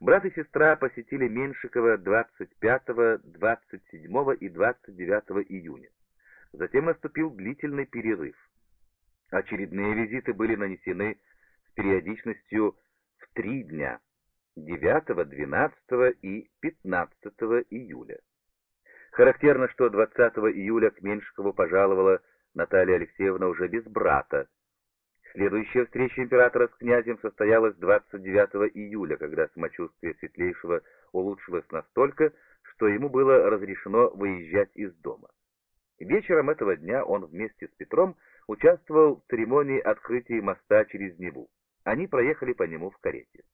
Брат и сестра посетили Меньшикова 25, 27 и 29 июня. Затем наступил длительный перерыв. Очередные визиты были нанесены с периодичностью в 3 дня — 9, 12 и 15 июля. Характерно, что 20 июля к Меньшикову пожаловала Наталья Алексеевна уже без брата. Следующая встреча императора с князем состоялась 29 июля, когда самочувствие Светлейшего улучшилось настолько, что ему было разрешено выезжать из дома. Вечером этого дня он вместе с Петром участвовал в церемонии открытия моста через Неву. Они проехали по нему в карете.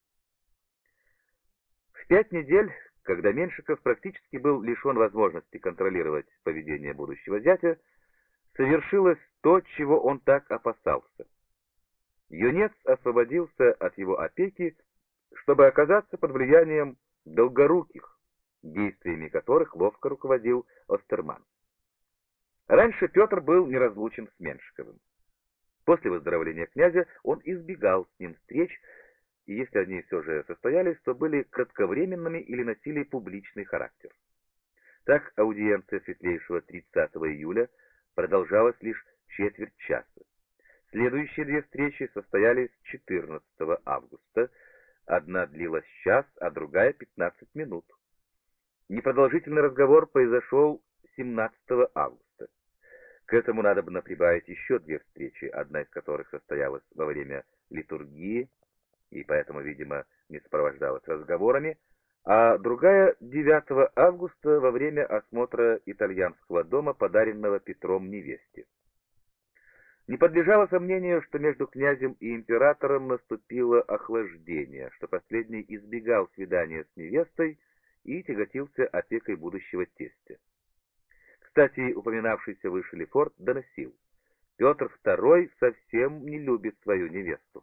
В 5 недель, когда Меньшиков практически был лишен возможности контролировать поведение будущего зятя, совершилось то, чего он так опасался. Юнец освободился от его опеки, чтобы оказаться под влиянием Долгоруких, действиями которых ловко руководил Остерман. Раньше Петр был неразлучен с Меньшиковым. После выздоровления князя он избегал с ним встреч, и если они все же состоялись, то были кратковременными или носили публичный характер. Так аудиенция Светлейшего 30 июля продолжалась лишь четверть часа. Следующие 2 встречи состоялись 14 августа. Одна длилась час, а другая 15 минут. Непродолжительный разговор произошел 17 августа. К этому надо бы прибавить еще 2 встречи, одна из которых состоялась во время литургии, и поэтому, видимо, не сопровождалась разговорами, а другая 9 августа во время осмотра итальянского дома, подаренного Петром невесте. Не подлежало сомнению, что между князем и императором наступило охлаждение, что последний избегал свидания с невестой и тяготился опекой будущего тестя. Кстати, упоминавшийся выше Лефорт доносил: Петр II совсем не любит свою невесту.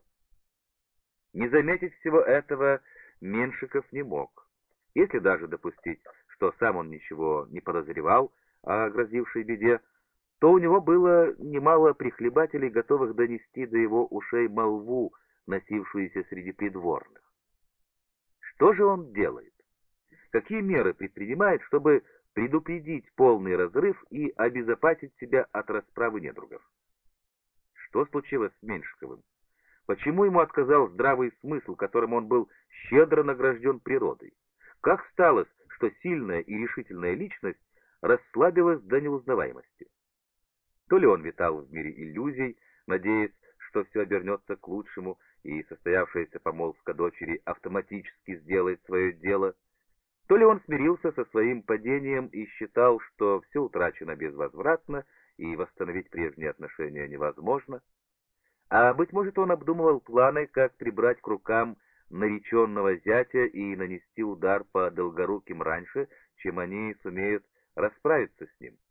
Не заметить всего этого Меньшиков не мог. Если даже допустить, что сам он ничего не подозревал о грозившей беде, то у него было немало прихлебателей, готовых донести до его ушей молву, носившуюся среди придворных. Что же он делает? Какие меры предпринимает, чтобы предупредить полный разрыв и обезопасить себя от расправы недругов? Что случилось с Меньшиковым? Почему ему отказал здравый смысл, которым он был щедро награжден природой? Как сталось, что сильная и решительная личность расслабилась до неузнаваемости? То ли он витал в мире иллюзий, надеясь, что все обернется к лучшему, и состоявшаяся помолвка дочери автоматически сделает свое дело, то ли он смирился со своим падением и считал, что все утрачено безвозвратно и восстановить прежние отношения невозможно, а, быть может, он обдумывал планы, как прибрать к рукам нареченного зятя и нанести удар по Долгоруким раньше, чем они сумеют расправиться с ним.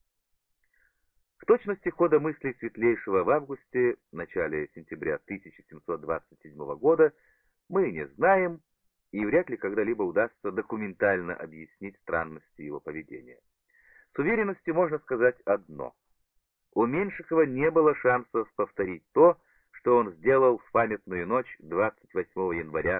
В точности хода мыслей Светлейшего в августе, начале сентября 1727 года мы не знаем, и вряд ли когда-либо удастся документально объяснить странности его поведения. С уверенностью можно сказать одно: у Меньшикова не было шансов повторить то, что он сделал в памятную ночь 28 января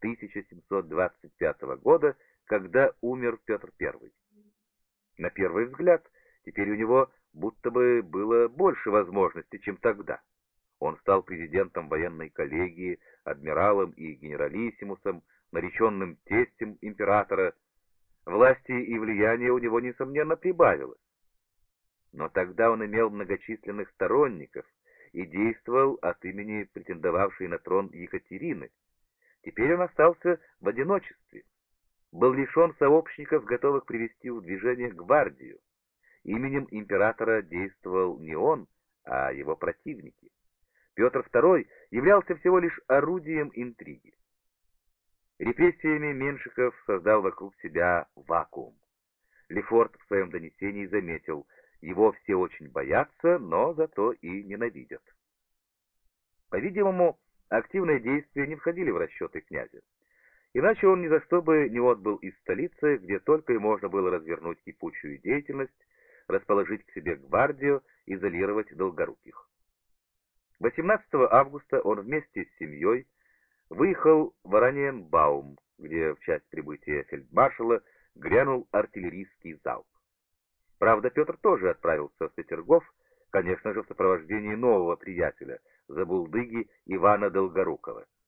1725 года, когда умер Петр I. На первый взгляд, теперь у него будто бы было больше возможностей, чем тогда. Он стал президентом военной коллегии, адмиралом и генералиссимусом, нареченным тестем императора. Власти и влияния у него, несомненно, прибавилось. Но тогда он имел многочисленных сторонников и действовал от имени претендовавшей на трон Екатерины. Теперь он остался в одиночестве, был лишен сообщников, готовых привести в движение гвардию. Именем императора действовал не он, а его противники. Петр II являлся всего лишь орудием интриги. Репрессиями Меньшиков создал вокруг себя вакуум. Лефорт в своем донесении заметил: его все очень боятся, но зато и ненавидят. По-видимому, активные действия не входили в расчеты князя. Иначе он ни за что бы не отбыл из столицы, где только и можно было развернуть кипучую деятельность, расположить к себе гвардию, изолировать Долгоруких. 18 августа он вместе с семьей выехал в Ораниенбаум, где в часть прибытия фельдмаршала грянул артиллерийский залп. Правда, Петр тоже отправился в Петергоф, конечно же, в сопровождении нового приятеля, забулдыги Ивана Долгорукова.